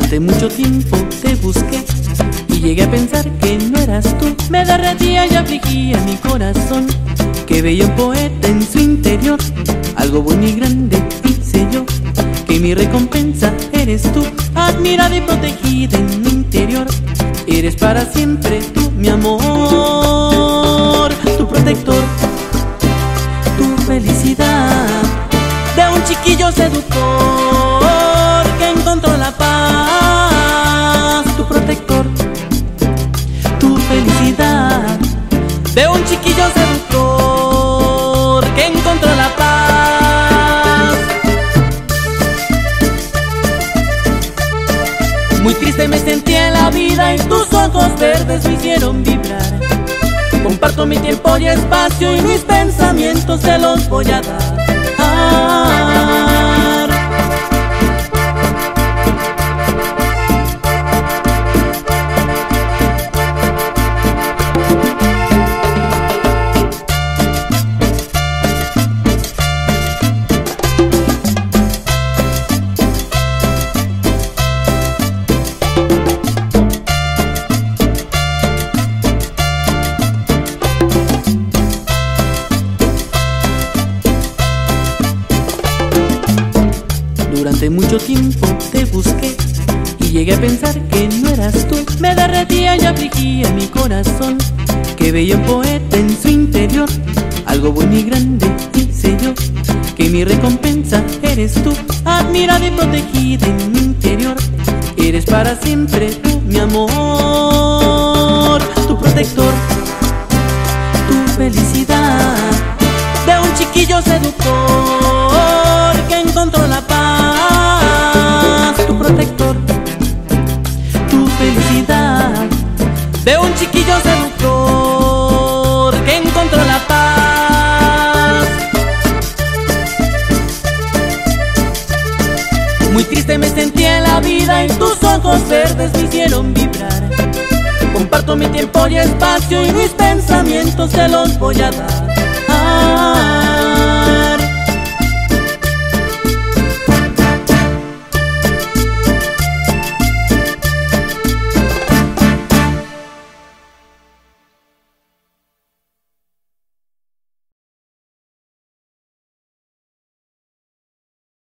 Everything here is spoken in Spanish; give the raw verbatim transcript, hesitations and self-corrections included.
Durante mucho tiempo te busqué y llegué a pensar que no eras tú. Me derretía y afligía mi corazón, que veía un poeta en su interior. Algo bueno y grande hice yo, que mi recompensa eres tú. Admirada y protegida en mi interior, eres para siempre tú, mi amor. Tu protector, tu felicidad, de un chiquillo seductor que encontró la paz. Tu protector, tu felicidad, de un chiquillo seductor que encontró la paz. Muy triste me sentí en la vida y tus ojos verdes me hicieron vibrar. Comparto mi tiempo y espacio y mis pensamientos te los voy a dar. Durante mucho tiempo te busqué y llegué a pensar que no eras tú. Me derretía y afligía mi corazón, que veía un poeta en su interior. Algo bueno y grande hice yo, que mi recompensa eres tú. Admirada y protegida en mi interior, eres para siempre tú, mi amor. Tu protector, tu felicidad, de un chiquillo seductor que encontró la paz. Tu protector, tu felicidad, de un chiquillo seductor que encontró la paz. Muy triste me sentí en la vida y tus ojos verdes me hicieron vibrar. Comparto mi tiempo y espacio y mis pensamientos te los voy a dar. Ah,